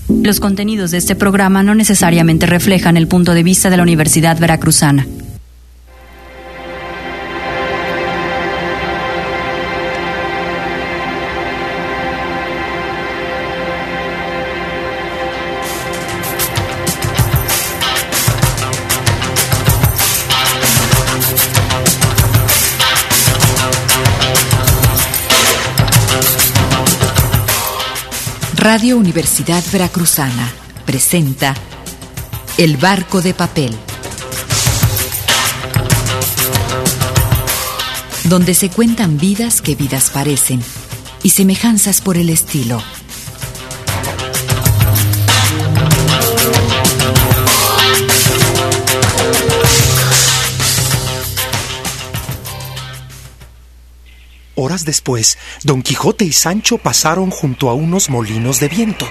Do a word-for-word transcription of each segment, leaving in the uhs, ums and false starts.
Los contenidos de este programa no necesariamente reflejan el punto de vista de la Universidad Veracruzana. Radio Universidad Veracruzana presenta El Barco de Papel, donde se cuentan vidas que vidas parecen y semejanzas por el estilo. Horas después, Don Quijote y Sancho pasaron junto a unos molinos de viento.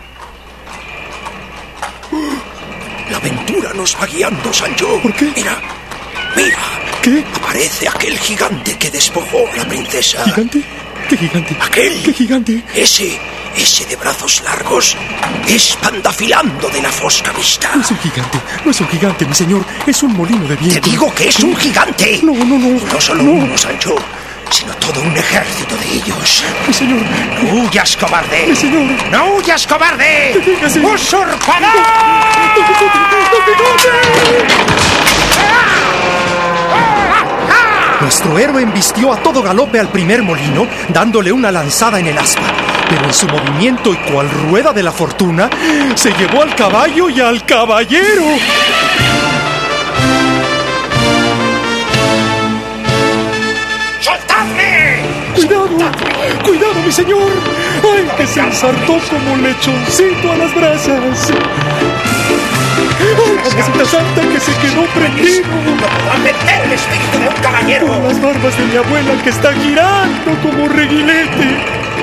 La aventura nos va guiando, Sancho. ¿Por qué? Mira, mira. ¿Qué? Aparece aquel gigante que despojó a la princesa. ¿Gigante? ¿Qué gigante? Aquel. ¿Qué gigante? Ese, ese de brazos largos, es Pandafilando de la Fosca Vista. No es un gigante, no es un gigante, mi señor. Es un molino de viento. Te digo que es un gigante. No, no, no. No solo no. uno, Sancho, sino todo un ejército de ellos. Mi señor. ¡No huyas, cobarde! Mi señor. ¡No huyas, cobarde! Deténgase. ¡Usurpador! ¡Don Quijote! ¡Don Quijote! Nuestro héroe embistió a todo galope al primer molino, dándole una lanzada en el aspa. Pero en su movimiento y cual rueda de la fortuna, se llevó al caballo y al caballero. ¡Soltadme! ¡Cuidado! ¡Cuidado, mi señor! ¡Ay, que se ensartó como lechoncito a las brasas! ¡Ay, mamacita santa, que se quedó prendido! ¡No podrán meter el espíritu de un caballero! Con las barbas de mi abuela que está girando como reguilete.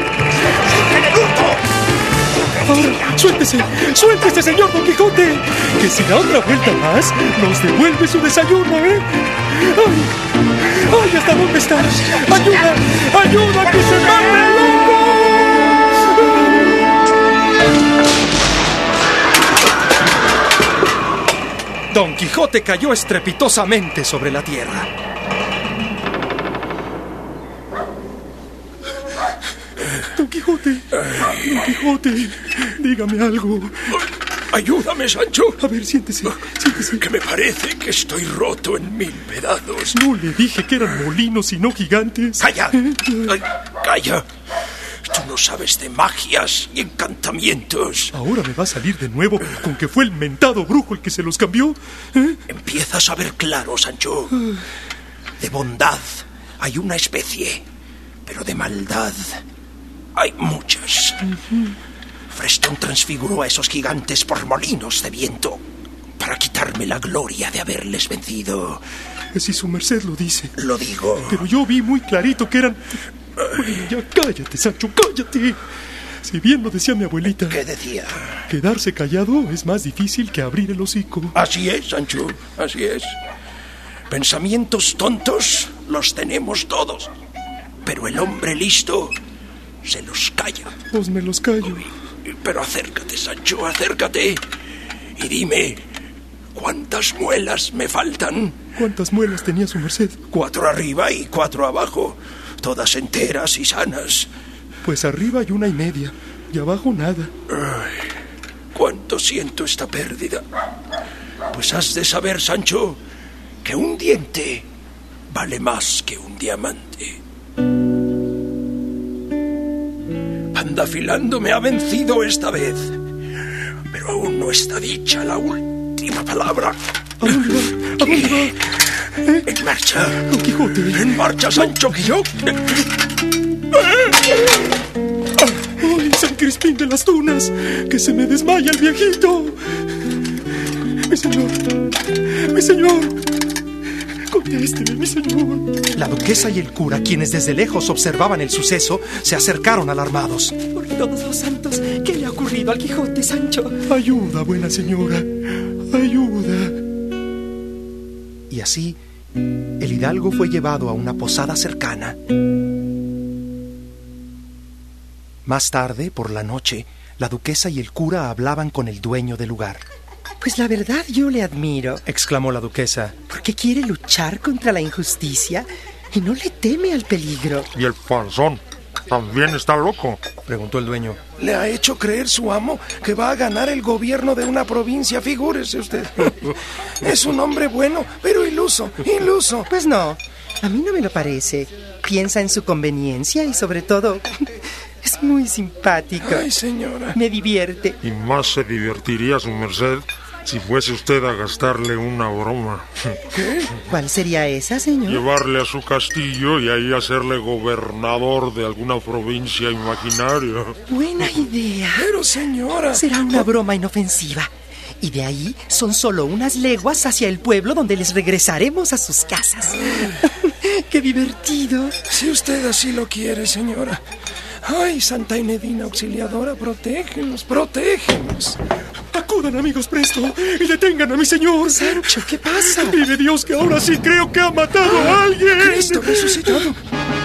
Ahora, suéltese, suéltese, señor Don Quijote, que si da otra vuelta más, nos devuelve su desayuno, ¿eh? ¡Ay! ¡Ay! ¿Hasta dónde está? ¡Ayuda! ¡Ayuda! ¡Que se mate el loco! Don Quijote cayó estrepitosamente sobre la tierra. Don Quijote, Don Quijote, dígame algo. Ayúdame, Sancho. A ver, siéntese, siéntese. Que me parece que estoy roto en mil pedazos. No le dije que eran molinos y no gigantes. ¡Calla! Ay, ¡calla! Tú no sabes de magias y encantamientos. ¿Ahora me va a salir de nuevo con que fue el mentado brujo el que se los cambió? ¿Eh? Empiezas a ver claro, Sancho. De bondad hay una especie, pero de maldad hay muchas. Uh-huh. Frestón transfiguró a esos gigantes por molinos de viento para quitarme la gloria de haberles vencido. Si su merced lo dice. Lo digo. Pero yo vi muy clarito que eran... Bueno, ya cállate, Sancho, cállate. Si bien lo decía mi abuelita. ¿Qué decía? Quedarse callado es más difícil que abrir el hocico. Así es, Sancho, así es. Pensamientos tontos los tenemos todos, pero el hombre listo se los calla. Pues me los callo. Pero acércate, Sancho, acércate y dime, ¿cuántas muelas me faltan? ¿Cuántas muelas tenía su merced? Cuatro arriba y cuatro abajo, todas enteras y sanas. Pues arriba hay una y media, y abajo nada. Ay, cuánto siento esta pérdida. Pues has de saber, Sancho, que un diente vale más que un diamante. Pandafilando me ha vencido esta vez, pero aún no está dicha la última palabra. ¿A dónde va? ¿A dónde va? ¿Eh? En marcha. Don Quijote. En marcha, Sancho, que yo... ¡Ay, San Crispín de las Tunas! ¡Que se me desmaya el viejito! ¡Mi señor! ¡Mi señor! ¡Contésteme, mi señor! La duquesa y el cura, quienes desde lejos observaban el suceso, se acercaron alarmados. Por todos los santos, ¿qué le ha ocurrido al Quijote, Sancho? Ayuda, buena señora, ayuda. Y así, el hidalgo fue llevado a una posada cercana. Más tarde, por la noche, la duquesa y el cura hablaban con el dueño del lugar. Pues la verdad yo le admiro, exclamó la duquesa. porque quiere luchar contra la injusticia y no le teme al peligro. ¿Y el panzón también está loco?, preguntó el dueño. Le ha hecho creer su amo que va a ganar el gobierno de una provincia, figúrese usted. Es un hombre bueno, pero iluso, iluso. Pues no, a mí no me lo parece. Piensa en su conveniencia y sobre todo es muy simpático. Ay, señora. Me divierte. Y más se divertiría su merced si fuese usted a gastarle una broma. ¿Qué? ¿Cuál sería esa, señor? Llevarle a su castillo y ahí hacerle gobernador de alguna provincia imaginaria. Buena idea. Pero, señora... Será una broma inofensiva. Y de ahí son solo unas leguas hacia el pueblo donde les regresaremos a sus casas. ¡Qué divertido! Si usted así lo quiere, señora. Ay, Santa Enedina Auxiliadora, protégenos, protégenos. Acudan, amigos, presto, y detengan a mi señor. Sancho, ¿qué pasa? Vive Dios que ahora sí creo que ha matado a alguien. Cristo resucitado.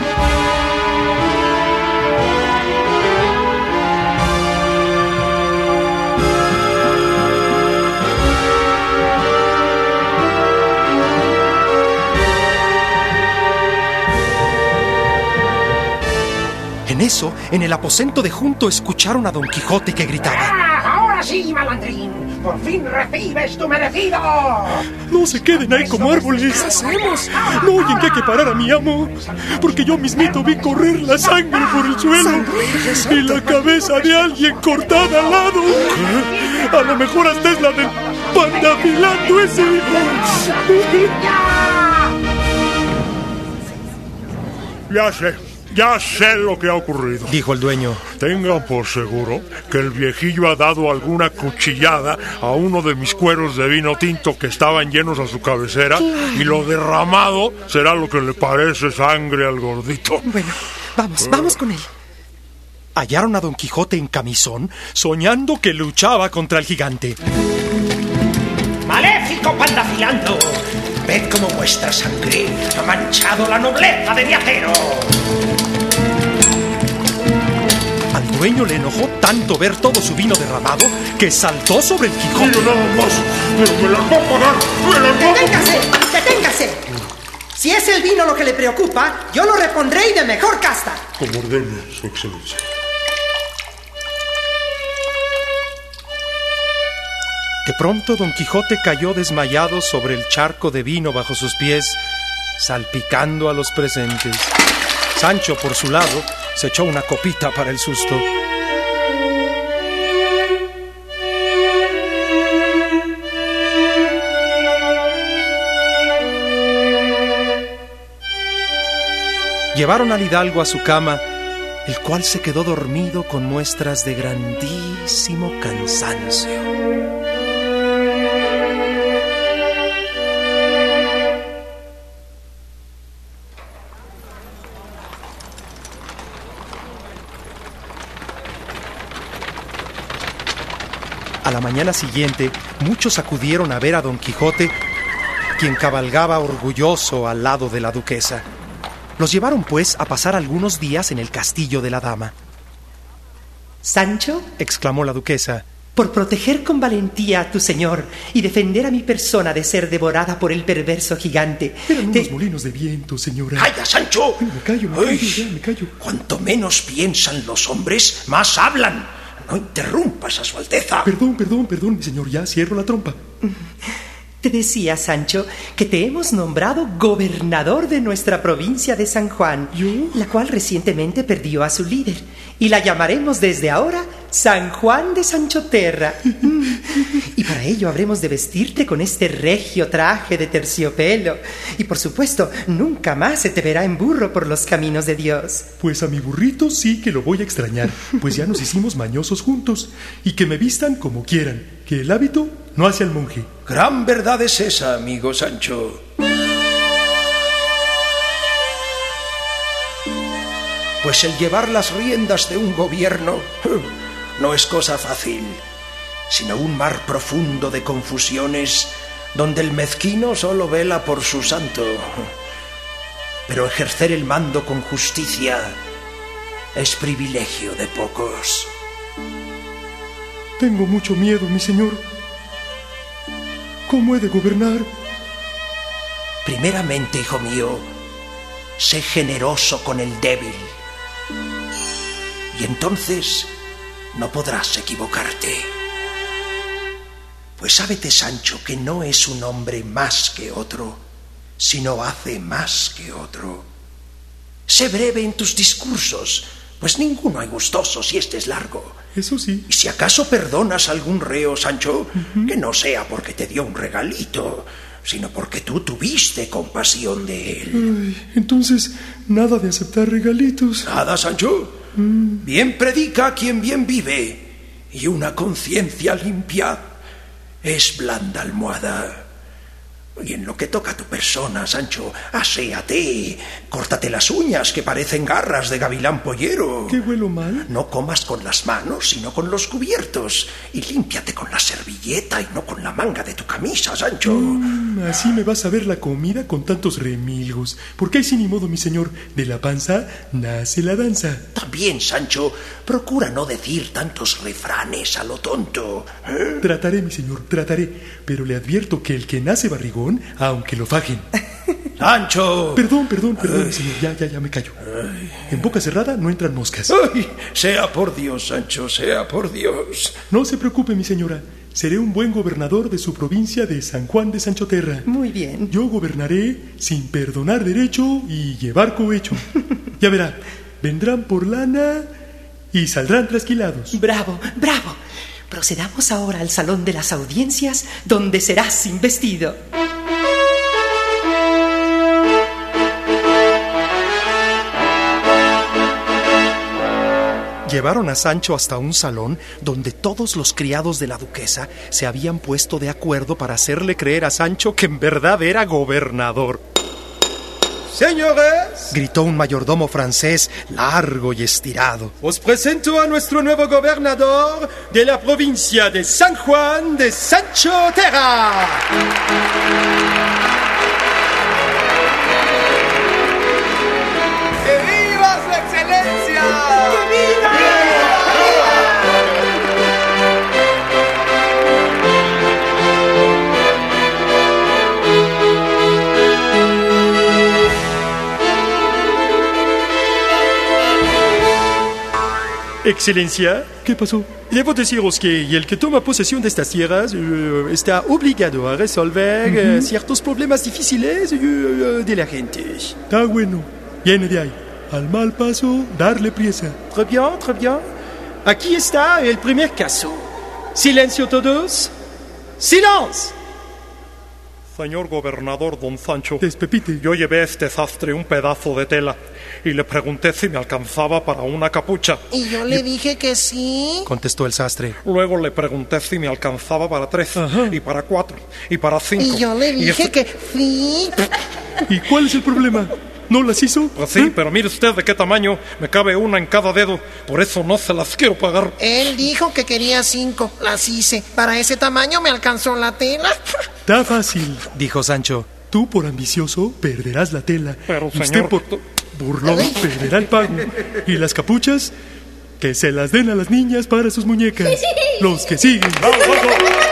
En eso, en el aposento de junto, escucharon a Don Quijote que gritaba: ¡Ah, ahora sí, malandrín! ¡Por fin recibes tu merecido! No se queden ahí como árboles. ¿Qué hacemos? No oyen que hay que parar a mi amo, porque yo mismito vi correr la sangre por el suelo y la cabeza de alguien cortada al lado. A lo mejor hasta es la del pandafilando ese. Ya sé, ya sé lo que ha ocurrido, dijo el dueño. Tengan por seguro que el viejillo ha dado alguna cuchillada a uno de mis cueros de vino tinto que estaban llenos a su cabecera, y lo derramado será lo que le parece sangre al gordito. Bueno, vamos, vamos con él. Hallaron a Don Quijote en camisón, soñando que luchaba contra el gigante. ¡Maléfico pandafilando! Ved cómo vuestra sangre ha manchado la nobleza de mi acero. Al dueño le enojó tanto ver todo su vino derramado que saltó sobre el Quijote. Mira nada más, pero me las va a pagar, me las va a pagar. ¡Deténgase! ¡Deténgase! Si es el vino lo que le preocupa, yo lo repondré y de mejor casta. Como ordene, su excelencia. De pronto Don Quijote cayó desmayado sobre el charco de vino bajo sus pies, salpicando a los presentes. Sancho, por su lado, se echó una copita para el susto. Llevaron al hidalgo a su cama, el cual se quedó dormido con muestras de grandísimo cansancio. A la mañana siguiente, muchos acudieron a ver a Don Quijote, quien cabalgaba orgulloso al lado de la duquesa. Los llevaron, pues, a pasar algunos días en el castillo de la dama. Sancho, exclamó la duquesa, por proteger con valentía a tu señor y defender a mi persona de ser devorada por el perverso gigante. Eran te... unos molinos de viento, señora. ¡Calla, Sancho! Ay, me callo, me callo, Ay, ya, me callo. Cuanto menos piensan los hombres, más hablan. No interrumpas a su alteza. Perdón, perdón, perdón, mi señor, ya cierro la trompa. Te decía, Sancho, que te hemos nombrado gobernador de nuestra provincia de San Juan, ¿yo? La cual recientemente perdió a su líder, y la llamaremos desde ahora San Juan de Sanchoterra. Y para ello habremos de vestirte con este regio traje de terciopelo, y por supuesto nunca más se te verá en burro por los caminos de Dios. Pues a mi burrito sí que lo voy a extrañar, pues ya nos hicimos mañosos juntos, y que me vistan como quieran, que el hábito no hace al monje. Gran verdad es esa, amigo Sancho. Pues el llevar las riendas de un gobierno no es cosa fácil, sino un mar profundo de confusiones donde el mezquino solo vela por su santo. Pero ejercer el mando con justicia es privilegio de pocos. Tengo mucho miedo, mi señor. ¿Cómo he de gobernar? Primeramente, hijo mío, sé generoso con el débil. Y entonces no podrás equivocarte. Pues sábete, Sancho, que no es un hombre más que otro, sino hace más que otro. Sé breve en tus discursos, pues ninguno hay gustoso si este es largo. Eso sí. Y si acaso perdonas a algún reo, Sancho, uh-huh. que no sea porque te dio un regalito, sino porque tú tuviste compasión de él. Ay, entonces, nada de aceptar regalitos. Nada, Sancho. Mm. Bien predica quien bien vive, y una conciencia limpia es blanda almohada. Y en lo que toca a tu persona, Sancho, aséate, córtate las uñas que parecen garras de gavilán pollero. ¿Qué huelo mal? No comas con las manos, sino con los cubiertos. Y límpiate con la servilleta y no con la manga de tu camisa, Sancho. Mm, así me vas a ver la comida con tantos remilgos. Porque así ni modo, mi señor, de la panza nace la danza. También, Sancho, procura no decir tantos refranes a lo tonto. ¿Eh? Trataré, mi señor, trataré. Pero le advierto que el que nace barrigón, aunque lo fajen. ¡Sancho! Perdón, perdón, perdón, Ay. señor, ya, ya, ya me callo. Ay. En boca cerrada no entran moscas. Ay, sea por Dios, Sancho, sea por Dios. No se preocupe, mi señora. Seré un buen gobernador de su provincia de San Juan de Sanchoterra. Muy bien. Yo gobernaré sin perdonar derecho y llevar cohecho. Ya verá, vendrán por lana y saldrán trasquilados. Bravo, bravo. Procedamos ahora al salón de las audiencias, donde serás investido. Llevaron a Sancho hasta un salón donde todos los criados de la duquesa se habían puesto de acuerdo para hacerle creer a Sancho que en verdad era gobernador. Señores, gritó un mayordomo francés largo y estirado. Os presento a nuestro nuevo gobernador de la provincia de San Juan de Sanchoterra. ¡Que viva su excelencia! ¡Que viva! Excelencia, ¿qué pasó? Debo deciros que el que toma posesión de estas tierras uh, está obligado a resolver uh-huh. uh, ciertos problemas difíciles uh, uh, de la gente. Está bueno. Viene de ahí. Al mal paso, darle priesa. Très bien, très bien. Aquí está el primer caso. Silencio todos. ¡Silencio! Señor gobernador, don Sancho, Despepite. yo llevé a este sastre un pedazo de tela y le pregunté si me alcanzaba para una capucha. Y yo le dije que sí, contestó el sastre. Luego le pregunté si me alcanzaba para tres, Ajá. y para cuatro, y para cinco. y yo le dije este... que sí. ¿Y cuál es el problema? ¿No las hizo? Pues sí, ¿Eh? Pero mire usted de qué tamaño, me cabe una en cada dedo, por eso no se las quiero pagar. Él dijo que quería cinco, las hice. Para ese tamaño me alcanzó la tela. Está fácil, dijo Sancho. Tú por ambicioso perderás la tela. Pero Usted señor... por burlón perderá el pago. Y las capuchas, que se las den a las niñas para sus muñecas. Los que siguen. ¡Vamos, vamos!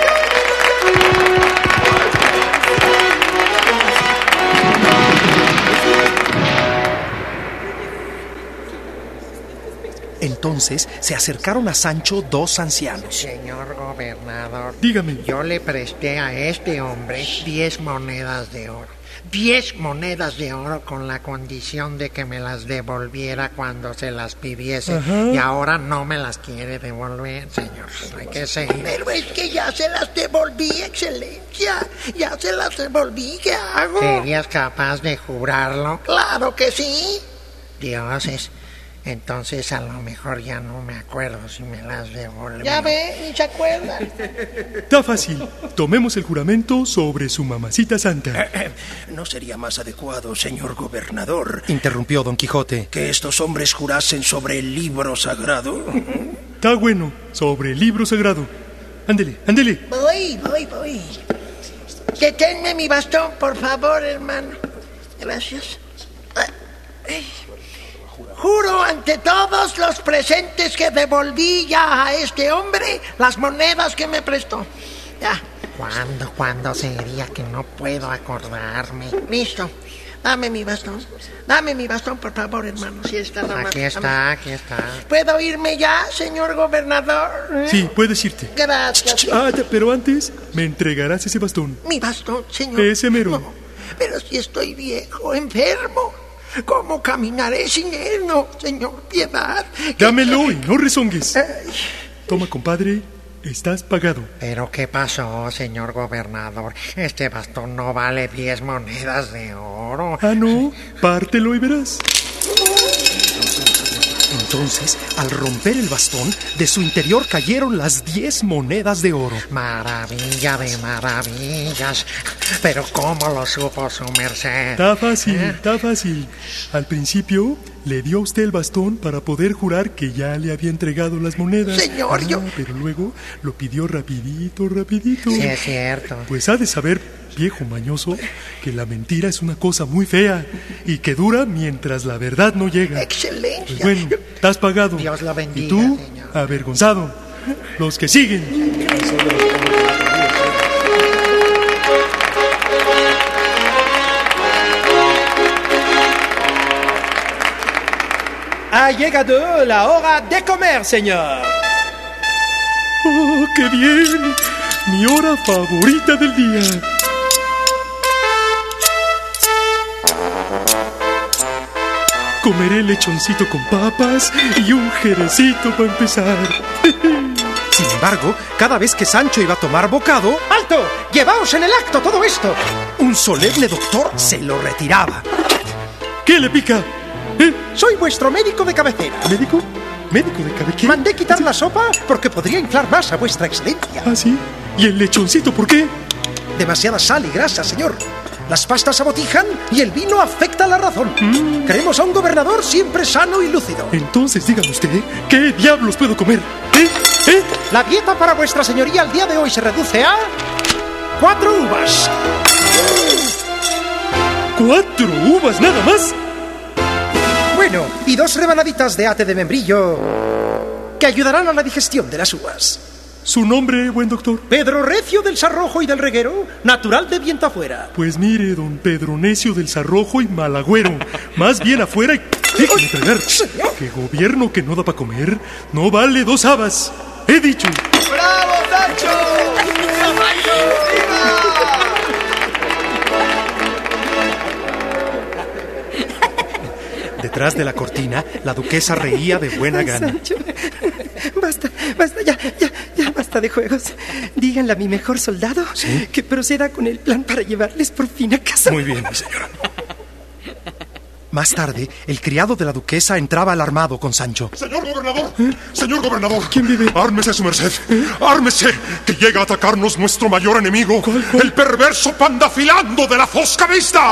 Entonces se acercaron a Sancho dos ancianos. Señor gobernador, dígame. Yo le presté a este hombre diez monedas de oro. Diez monedas de oro con la condición de que me las devolviera cuando se las pidiese. Ajá. Y ahora no me las quiere devolver, señor. Hay que seguir. Pero es que ya se las devolví, excelencia. Ya se las devolví, ¿qué hago? ¿Serías capaz de jurarlo? ¡Claro que sí! Dioses, entonces a lo mejor ya no me acuerdo si me las devuelve. Ya ve, ni se acuerda. Está fácil. Tomemos el juramento sobre su mamacita santa. Eh, eh, ¿No sería más adecuado, señor gobernador, interrumpió don Quijote, que estos hombres jurasen sobre el libro sagrado? Está bueno, sobre el libro sagrado. Ándele, ándele. Voy, voy, voy. Deténme mi bastón, por favor, hermano. Gracias. Ay. juro ante todos los presentes que devolví ya a este hombre las monedas que me prestó. Ya. ¿Cuándo, cuándo sería que no puedo acordarme? Listo. Dame mi bastón. Dame mi bastón, por favor, hermano. Si está la mano. Aquí está, aquí está. ¿Puedo irme ya, señor gobernador? Sí, puedes irte. Gracias. Ah, pero antes me entregarás ese bastón. Mi bastón, señor. Ese mero. No, pero si estoy viejo, enfermo. ¿Cómo caminaré sin él? No, señor, piedad. Dámelo y no rezongues. Toma, compadre. Estás pagado. ¿Pero qué pasó, señor gobernador? Este bastón no vale diez monedas de oro. Ah, no. Pártelo y verás. Entonces, al romper el bastón, de su interior cayeron las diez monedas de oro. Maravilla de maravillas. Pero ¿cómo lo supo su merced? Está fácil, ¿Eh? está fácil. Al principio, le dio a usted el bastón para poder jurar que ya le había entregado las monedas. Señor, ah, yo... Pero luego lo pidió rapidito, rapidito. Sí, es cierto. Pues ha de saber, viejo mañoso, que la mentira es una cosa muy fea y que dura mientras la verdad no llega. Excelencia. Pues bueno, estás pagado. Dios lo bendiga, y tú, señor. avergonzado. Los que siguen. Ha llegado la hora de comer, señor. ¡Oh, qué bien! Mi hora favorita del día. Comeré lechoncito con papas y un jerecito para empezar. Sin embargo, cada vez que Sancho iba a tomar bocado... ¡Alto! ¡Llevaos en el acto todo esto! Un solemne doctor se lo retiraba. ¿Qué le pica? ¿Eh? Soy vuestro médico de cabecera. ¿Médico? ¿Médico de cabecera? Mandé quitar la sopa porque podría inflar más a vuestra excelencia. ¿Ah, sí? ¿Y el lechoncito por qué? Demasiada sal y grasa, señor. Las pastas abotijan y el vino afecta la razón. Mm. Queremos a un gobernador siempre sano y lúcido. Entonces, dígame usted, ¿qué diablos puedo comer? ¿Eh? ¿Eh? La dieta para vuestra señoría al día de hoy se reduce a... cuatro uvas. ¿Cuatro uvas nada más? Bueno, y dos rebanaditas de ate de membrillo que ayudarán a la digestión de las uvas. ¿Su nombre, buen doctor? Pedro Recio del Sarrojo y del Reguero, natural de viento afuera. Pues mire, don Pedro Necio del Sarrojo y Malagüero, más bien afuera y... Déjeme tragar. Que gobierno que no da para comer no vale dos habas. He dicho. ¡Bravo, Sancho! Detrás de la cortina, la duquesa reía de buena gana. Sancho, basta, basta, ya, ya, ya, basta de juegos. Díganle a mi mejor soldado, ¿sí?, que proceda con el plan para llevarles por fin a casa. Muy bien, mi señora. Más tarde, el criado de la duquesa entraba alarmado con Sancho. Señor gobernador, ¿eh? Señor gobernador. ¿Quién vive? Ármese, su merced. ¿Eh? Ármese, que llega a atacarnos nuestro mayor enemigo. ¿Cuál, cuál? El perverso Pandafilando de la Fosca Vista.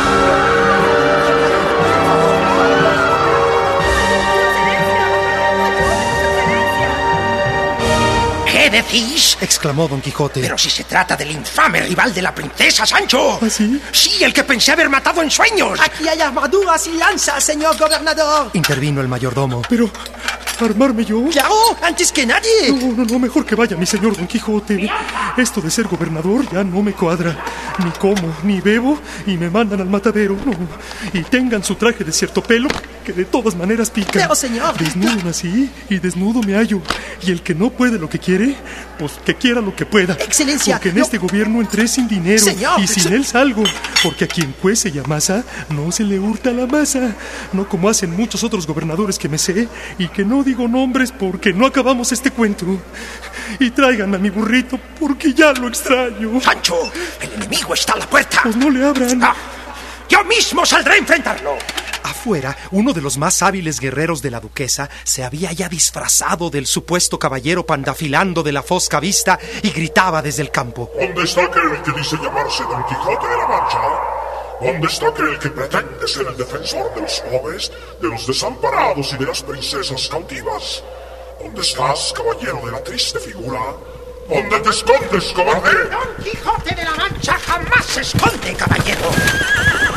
¿Qué decís? Exclamó Don Quijote. Pero si se trata del infame rival de la princesa, Sancho. ¿Ah, sí? Sí, el que pensé haber matado en sueños. Aquí hay armaduras y lanzas, señor gobernador. Intervino el mayordomo. Pero, ¿armarme yo? ¡Claro! ¡Antes que nadie! No, no, no, mejor que vaya mi señor Don Quijote. Esto de ser gobernador ya no me cuadra. Ni como, ni bebo, y me mandan al matadero. No. Y tengan su traje de cierto pelo, que de todas maneras pica. Pero, señor... Desnudo nací y desnudo me hallo. Y el que no puede lo que quiere, pues que quiera lo que pueda. Excelencia. Porque en no... este gobierno entré sin dinero. Señor, y sin se... él salgo. Porque a quien cuece y amasa, no se le hurta la masa. No como hacen muchos otros gobernadores que me sé, y que no digo nombres porque no acabamos este cuento. Y tráiganme a mi burrito porque ya lo extraño. Sancho, el enemigo está a la puerta. Pues no le abran. Ah, yo mismo saldré a enfrentarlo. Afuera, uno de los más hábiles guerreros de la duquesa se había ya disfrazado del supuesto caballero Pandafilando de la Fosca Vista y gritaba desde el campo. ¿Dónde está aquel que dice llamarse Don Quijote de la Mancha? ¿Dónde está aquel que pretende ser el defensor de los pobres, de los desamparados y de las princesas cautivas? ¿Dónde estás, caballero de la triste figura? ¿Dónde te escondes, cobarde? Don Quijote de la Mancha jamás se esconde, caballero. Pero no,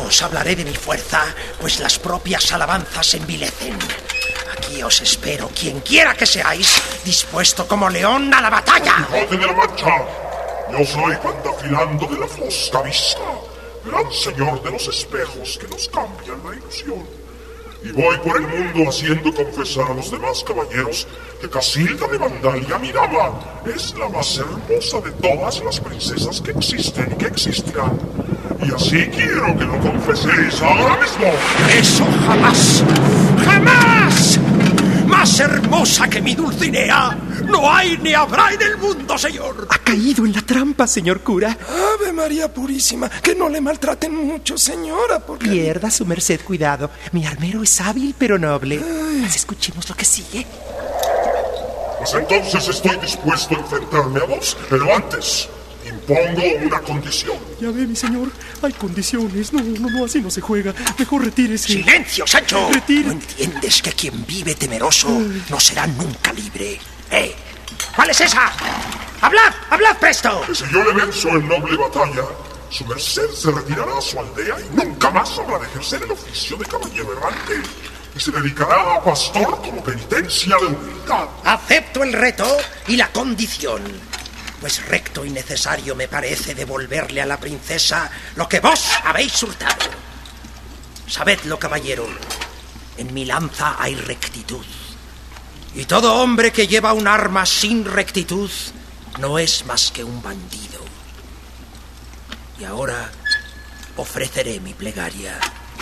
os hablaré de mi fuerza, pues las propias alabanzas envilecen. Aquí os espero, quien quiera que seáis, dispuesto como león a la batalla. ¡Quijote de la Mancha! Yo soy Pandafilando de la Fosca Vista, gran señor de los espejos que nos cambian la ilusión. Y voy por el mundo haciendo confesar a los demás caballeros que Casilda de Vandalia, mi dama, es la más hermosa de todas las princesas que existen y que existirán. Y así quiero que lo confeséis ahora mismo. ¡Eso jamás! ¡Jamás! Más hermosa que mi Dulcinea no hay ni habrá en el mundo, señor. Ha caído en la trampa, señor cura. Ave María Purísima, que no le maltraten mucho, señora, porque... Pierda su merced cuidado. Mi armero es hábil pero noble. Mas escuchemos lo que sigue. Pues entonces estoy dispuesto a enfrentarme a vos, pero antes impongo una condición. Ya ve, mi señor, hay condiciones. No, no, no, así no se juega. Mejor retírese. ¡Silencio, Sancho! Retire. ¿No entiendes que quien vive temeroso no será nunca libre? ¿Eh? ¿Cuál es esa? ¡Hablad! ¡Hablad presto! Que si yo le venzo en noble batalla, su merced se retirará a su aldea y nunca más habrá de ejercer el oficio de caballero errante. Y se dedicará a pastor como penitencia de humildad. Acepto el reto y la condición. Pues recto y necesario me parece devolverle a la princesa lo que vos habéis hurtado. Sabedlo, caballero, en mi lanza hay rectitud. Y todo hombre que lleva un arma sin rectitud no es más que un bandido. Y ahora ofreceré mi plegaria.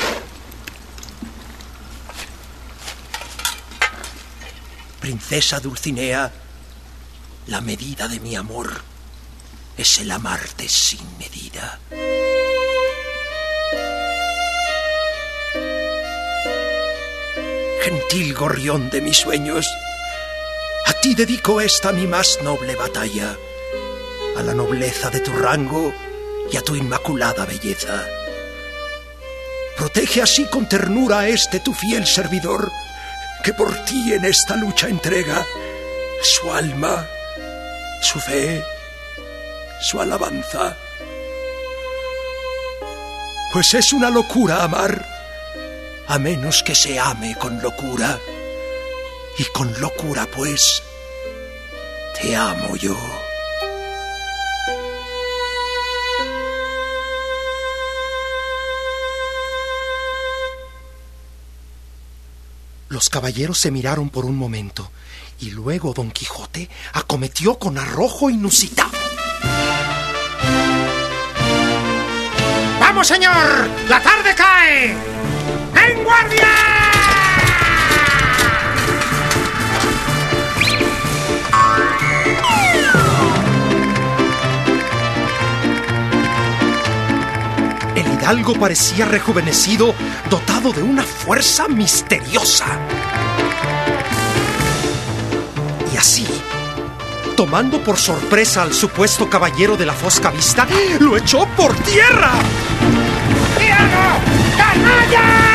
Princesa Dulcinea, la medida de mi amor es el amarte sin medida. Gentil gorrión de mis sueños, a ti dedico esta mi más noble batalla, a la nobleza de tu rango y a tu inmaculada belleza. Protege así con ternura a este tu fiel servidor, que por ti en esta lucha entrega su alma, su fe, su alabanza. Pues es una locura amar, a menos que se ame con locura. Y con locura, pues, te amo yo. Los caballeros se miraron por un momento y luego Don Quijote acometió con arrojo inusitado. ¡Vamos, señor! ¡La tarde cae! ¡En guardia! El hidalgo parecía rejuvenecido, dotado de una fuerza misteriosa. Y así, tomando por sorpresa al supuesto caballero de la Fosca Vista, lo echó por tierra. ¡Diego! ¡Canalla!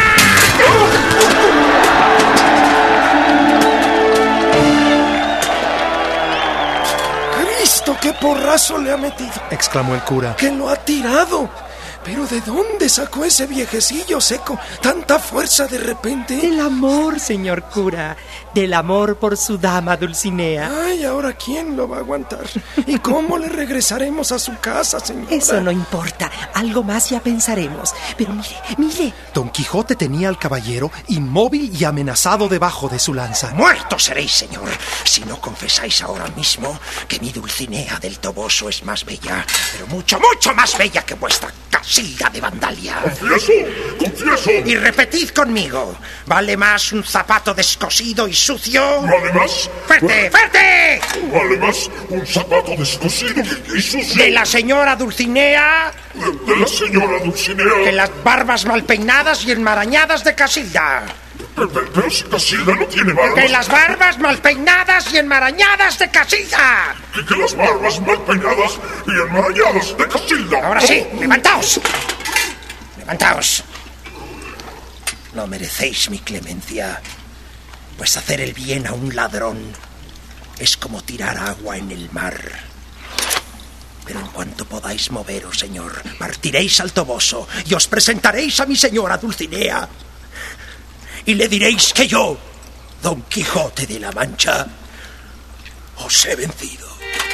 ¡Cristo, qué porrazo le ha metido! Exclamó el cura. ¡Que lo ha tirado! ¿Pero de dónde sacó ese viejecillo seco tanta fuerza de repente? Del amor, señor cura. Del amor por su dama Dulcinea. Ay, ¿ahora quién lo va a aguantar? ¿Y cómo le regresaremos a su casa, señora? Eso no importa. Algo más ya pensaremos. Pero mire, mire. Don Quijote tenía al caballero inmóvil y amenazado debajo de su lanza. Muertos seréis, señor, si no confesáis ahora mismo que mi Dulcinea del Toboso es más bella, pero mucho, mucho más bella que vuestra Casilda de Vandalia. ¡Confieso! ¡Confieso! Y repetid conmigo, ¿vale más un zapato descosido y sucio? ¿Vale más? ¡Fuerte, fuerte! ¿Vale más un zapato descosido y sucio? De la señora Dulcinea... De, de la señora Dulcinea... Que las barbas mal peinadas y enmarañadas de Casilda. Pero, pero, pero si Casilda no tiene barbas... Que las barbas mal peinadas y enmarañadas de Casilda. Que, que las barbas mal peinadas y enmarañadas de Casilda. Ahora sí, levantaos. Levantaos. No merecéis mi clemencia, pues hacer el bien a un ladrón es como tirar agua en el mar. Pero en cuanto podáis moveros, señor, partiréis al Toboso y os presentaréis a mi señora Dulcinea y le diréis que yo, Don Quijote de la Mancha, os he vencido.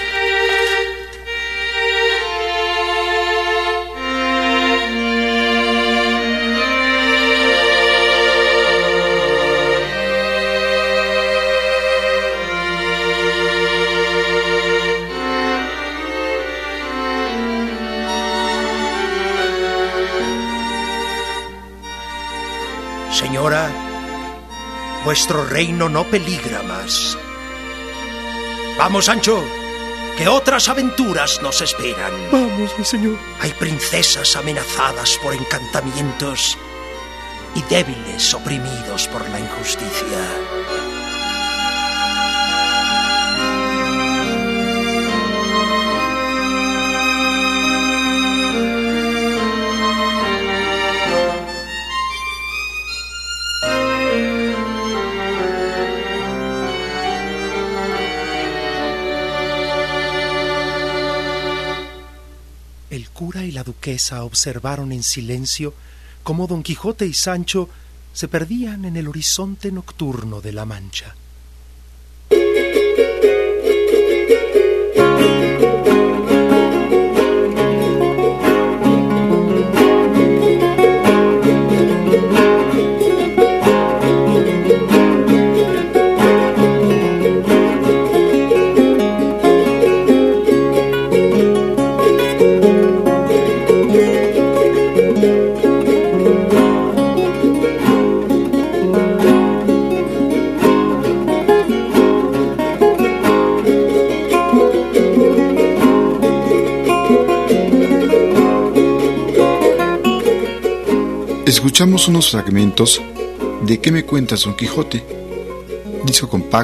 Señora, vuestro reino no peligra más. Vamos, Sancho, que otras aventuras nos esperan. Vamos, mi señor. Hay princesas amenazadas por encantamientos y débiles oprimidos por la injusticia. El cura y la duquesa observaron en silencio cómo Don Quijote y Sancho se perdían en el horizonte nocturno de la Mancha. Escuchamos unos fragmentos de ¿Qué me cuentas, Don Quijote?, disco compacto